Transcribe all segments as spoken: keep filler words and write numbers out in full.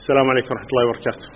السلام عليكم ورحمة الله وبركاته.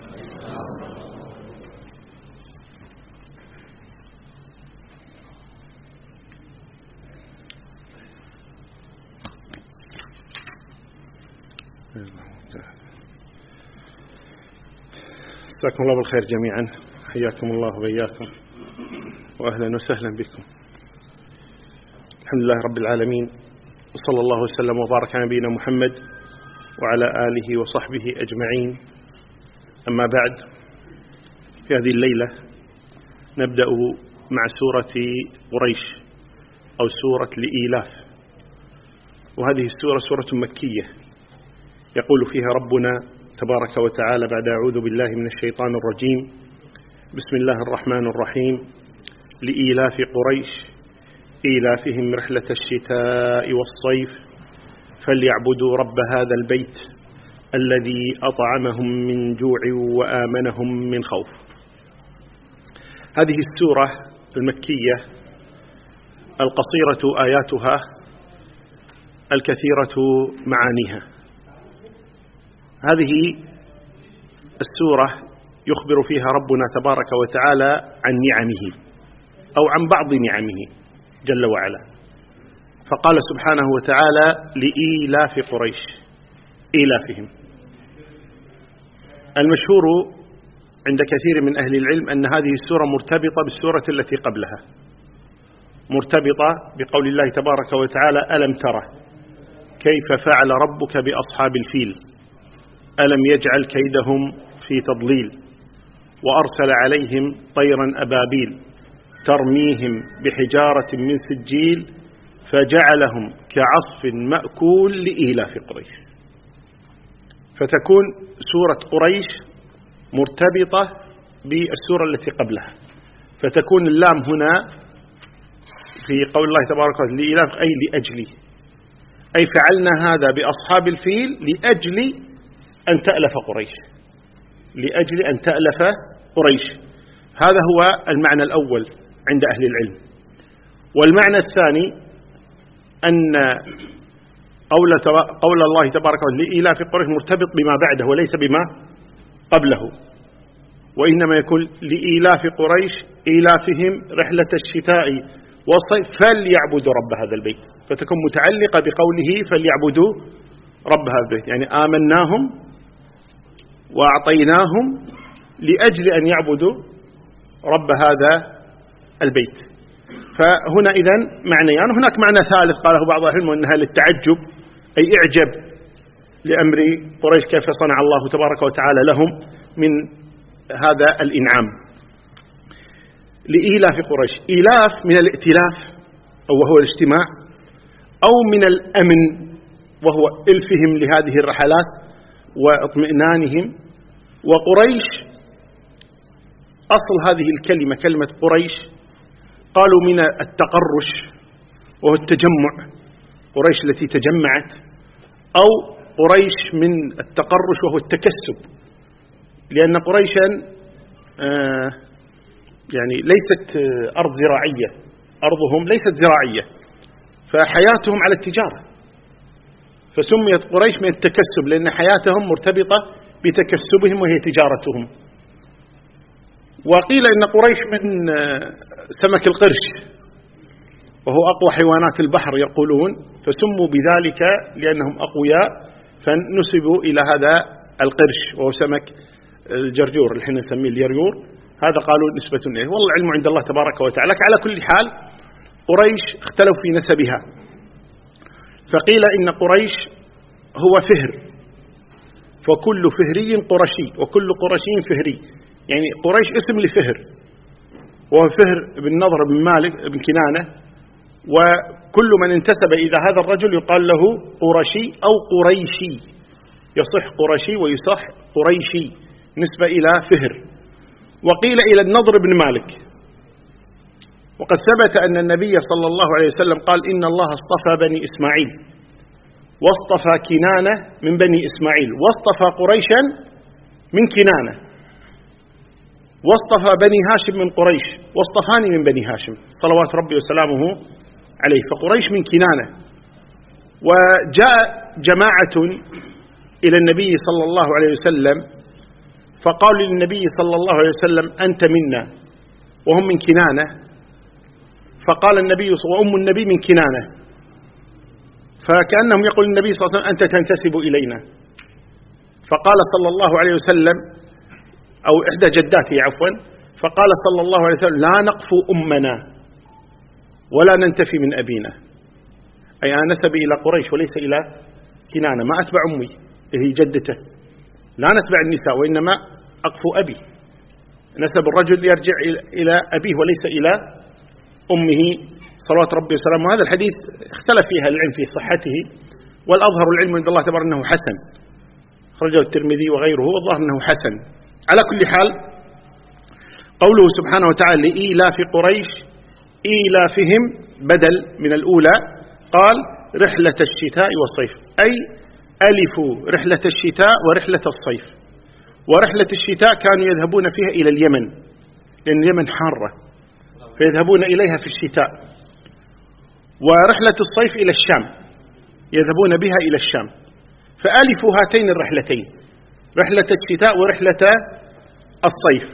جزاكم الله بالخير جميعا، حياكم الله وبياكم وأهلا وسهلا بكم. الحمد لله رب العالمين، وصلى الله وسلم وبارك على نبينا محمد وعلى آله وصحبه أجمعين. أما بعد، في هذه الليلة نبدأ مع سورة قريش أو سورة لإيلاف، وهذه السورة سورة مكية يقول فيها ربنا تبارك وتعالى بعد أعوذ بالله من الشيطان الرجيم: بسم الله الرحمن الرحيم، لإيلاف قريش إيلافهم رحلة الشتاء والصيف فليعبدوا رب هذا البيت الذي أطعمهم من جوع وآمنهم من خوف. هذه السورة المكية القصيرة آياتها الكثيرة معانيها. هذه السورة يخبر فيها ربنا تبارك وتعالى عن نعمه أو عن بعض نعمه جل وعلا، فقال سبحانه وتعالى: لإيلاف قريش إيلافهم. المشهور عند كثير من أهل العلم أن هذه السورة مرتبطة بالسورة التي قبلها، مرتبطة بقول الله تبارك وتعالى: ألم ترى كيف فعل ربك بأصحاب الفيل ألم يجعل كيدهم في تضليل وأرسل عليهم طيرا أبابيل ترميهم بحجارة من سجيل فجعلهم كعصف مأكول لإيلاف قريش. فتكون سورة قريش مرتبطة بالسورة التي قبلها، فتكون اللام هنا في قول الله تبارك وتعالى لإيلاف أي لأجلي، أي فعلنا هذا بأصحاب الفيل لأجل أن تألف قريش، لأجل أن تألف قريش. هذا هو المعنى الأول عند أهل العلم. والمعنى الثاني أن قول الله تبارك وتعالى لإيلاف قريش مرتبط بما بعده وليس بما قبله، وإنما يكون لإيلاف قريش إيلافهم رحلة الشتاء والصيف فليعبدوا رب هذا البيت، فتكون متعلقة بقوله فليعبدوا رب هذا البيت، يعني آمناهم وأعطيناهم لأجل أن يعبدوا رب هذا البيت. فهنا إذن معنيان. هناك معنى ثالث قاله بعض أهل العلم أنها للتعجب، أي إعجب لأمر قريش كيف صنع الله تبارك وتعالى لهم من هذا الإنعام. لإيلاف قريش، إيلاف من الائتلاف وهو الاجتماع، أو من الأمن وهو إلفهم لهذه الرحلات واطمئنانهم. وقريش أصل هذه الكلمة كلمة قريش قالوا من التقرش وهو التجمع، قريش التي تجمعت، أو قريش من التقرش وهو التكسب، لأن قريشا آه يعني ليست أرض زراعية، أرضهم ليست زراعية، فحياتهم على التجارة، فسميت قريش من التكسب لأن حياتهم مرتبطة بتكسبهم وهي تجارتهم. وقيل إن قريش من سمك القرش وهو أقوى حيوانات البحر يقولون، فسموا بذلك لأنهم أقوياء فنسبوا إلى هذا القرش وهو سمك الجرجور اللي احنا نسميه اليريور، هذا قالوا نسبة إليه، والله العلم عند الله تبارك وتعالى. على كل حال قريش اختلفوا في نسبها، فقيل إن قريش هو فهر، فكل فهري قرشي وكل قرشي فهري، يعني قريش اسم لفهر، وهو فهر بن نضر بن مالك بن كنانة، وكل من انتسب إلى هذا الرجل يقال له قرشي أو قريشي، يصح قرشي ويصح قريشي نسبة إلى فهر. وقيل إلى النضر بن مالك. وقد ثبت أن النبي صلى الله عليه وسلم قال إن الله اصطفى بني إسماعيل واصطفى كنانة من بني إسماعيل واصطفى قريشا من كنانة واصطفى بني هاشم من قريش واصطفاني من بني هاشم صلوات ربي وسلامه عليه، فقريش من كنانة. وجاء جماعة إلى النبي صلى الله عليه وسلم فقالوا للنبي صلى الله عليه وسلم أنت منا وهم من كنانة، فقال النبي وأم النبي من كنانة، فكأنهم يقول النبي صلى الله عليه وسلم أنت تنتسب إلينا، فقال صلى الله عليه وسلم أو إحدى جداته عفوا، فقال صلى الله عليه وسلم لا نقفو أمنا ولا ننتفي من أبينا، أي أنا نسبي إلى قريش وليس إلى كنانة، ما أتبع أمي هي جدته، لا نتبع النساء وإنما أقفو أبي، نسب الرجل يرجع إلى أبيه وليس إلى أمه صلوات ربي وسلامه. هذا الحديث اختلف فيها العلم في صحته، والأظهر العلم عند الله تبارك أنه حسن، خرجه الترمذي وغيره والظاهر أنه حسن. على كل حال قوله سبحانه وتعالى لإيلاف قريش إيلافهم بدل من الأولى، قال رحلة الشتاء والصيف، أي ألفوا رحلة الشتاء ورحلة الصيف. ورحلة الشتاء كانوا يذهبون فيها إلى اليمن لأن اليمن حارة فيذهبون إليها في الشتاء، ورحلة الصيف إلى الشام يذهبون بها إلى الشام، فألفوا هاتين الرحلتين رحلة الشتاء ورحلة الصيف.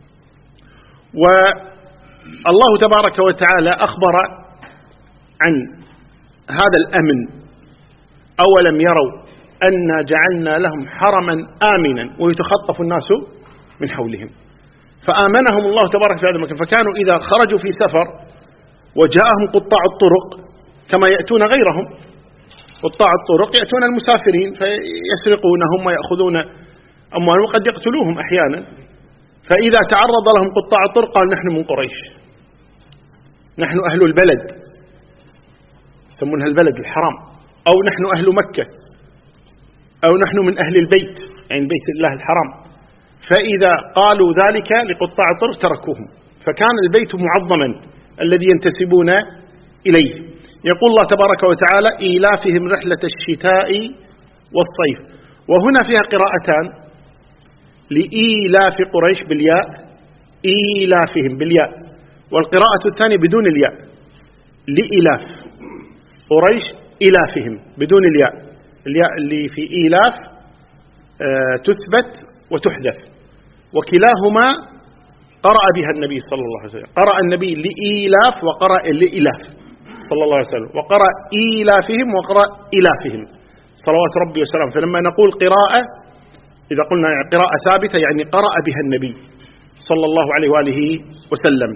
والله تبارك وتعالى أخبر عن هذا الأمن، أولم يروا أنا جعلنا لهم حرما آمنا ويتخطف الناس من حولهم، فآمنهم الله تبارك في هذا المكان، فكانوا إذا خرجوا في سفر وجاءهم قطاع الطرق كما يأتون غيرهم، قطاع الطرق يأتون المسافرين فيسرقونهم ويأخذون أموالهم وقد يقتلوهم أحيانا، فإذا تعرض لهم قطاع الطرق قال نحن من قريش، نحن أهل البلد، يسمونها البلد الحرام، أو نحن أهل مكة، أو نحن من أهل البيت يعني بيت الله الحرام، فإذا قالوا ذلك لقطاع الطرق تركوهم، فكان البيت معظما الذي ينتسبون إليه. يقول الله تبارك وتعالى إيلافهم رحلة الشتاء والصيف، وهنا فيها قراءتان، لإيلاف قريش بالياء، إيلافهم بالياء، والقراءة الثانية بدون الياء، لإيلاف قريش إيلافهم بدون الياء، الياء اللي في إيلاف آه تثبت وتحذف، وكلاهما قرأ بها النبي صلى الله عليه وسلم، قرأ النبي لإيلاف وقرأ لإيلاف صلى الله عليه وسلم، وقرأ إيلافهم وقرأ إيلافهم صلوات ربي وسلامه. فلما نقول قراءة إذا قلنا قراءة ثابتة يعني قرأ بها النبي صلى الله عليه وآله وسلم.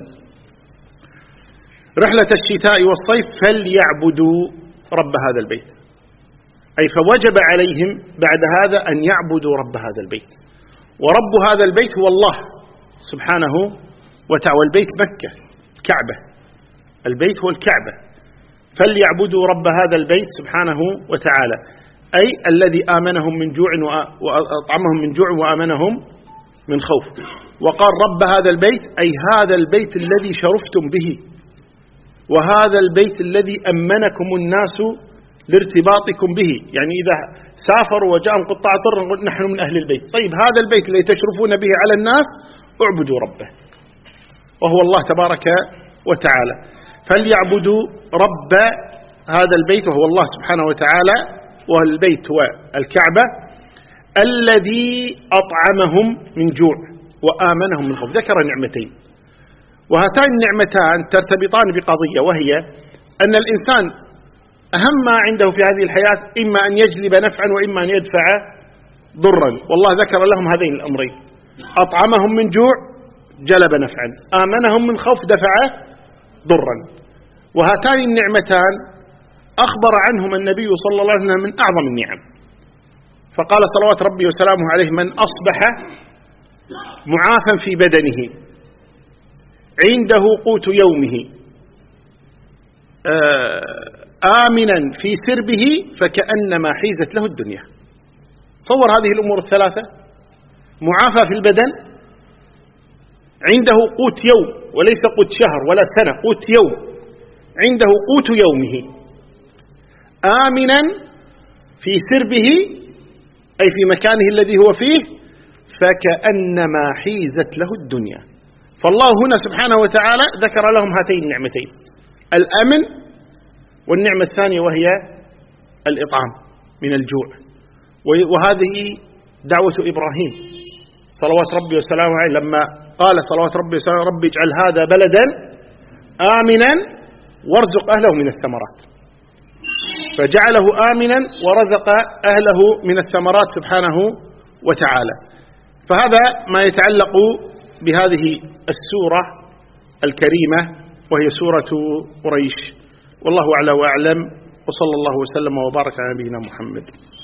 رحلة الشتاء والصيف فليعبدوا رب هذا البيت، أي فوجب عليهم بعد هذا أن يعبدوا رب هذا البيت، ورب هذا البيت هو الله سبحانه وتعالى، والبيت مكة الكعبة، البيت هو الكعبة، فليعبدوا رب هذا البيت سبحانه وتعالى، أي الذي آمنهم من جوع وأطعمهم من جوع وآمنهم من خوف. وقال رب هذا البيت أي هذا البيت الذي شرفتم به، وهذا البيت الذي أمنكم الناس لارتباطكم به، يعني إذا سافروا وجاءهم قطاع طرق نقول نحن من أهل البيت، طيب هذا البيت الذي تشرفون به على الناس اعبدوا ربه وهو الله تبارك وتعالى. فليعبدوا رب هذا البيت وهو الله سبحانه وتعالى، والبيت هو الكعبة، الذي أطعمهم من جوع وآمنهم من خوف. ذكر نعمتين، وهاتان النعمتان ترتبطان بقضية، وهي أن الإنسان أهم ما عنده في هذه الحياة إما أن يجلب نفعا وإما أن يدفع ضرا، والله ذكر لهم هذين الأمرين، أطعمهم من جوع جلب نفعا، آمنهم من خوف دفع ضرا. وهاتان النعمتان أخبر عنهم النبي صلى الله عليه وسلم من أعظم النعم، فقال صلوات ربي وسلامه عليه من أصبح معافا في بدنه عنده قوت يومه آمنا في سربه فكأنما حيزت له الدنيا. صور هذه الأمور الثلاثة، معافى في البدن، عنده قوت يوم وليس قوت شهر ولا سنة، قوت يوم، عنده قوت يومه، آمنا في سربه أي في مكانه الذي هو فيه فكأنما حيزت له الدنيا. فالله هنا سبحانه وتعالى ذكر لهم هاتين النعمتين، الأمن، والنعمة الثانية وهي الإطعام من الجوع. وهذه دعوة إبراهيم صلوات ربي وسلامه عليه لما قال صلوات ربي وسلامه ربي اجعل هذا بلدا آمنا وارزق أهله من الثمرات، فجعله آمنا ورزق أهله من الثمرات سبحانه وتعالى. فهذا ما يتعلق بهذه السورة الكريمة وهي سورة قريش، والله أعلى وأعلم، وصلى الله وسلم وبارك على نبينا محمد.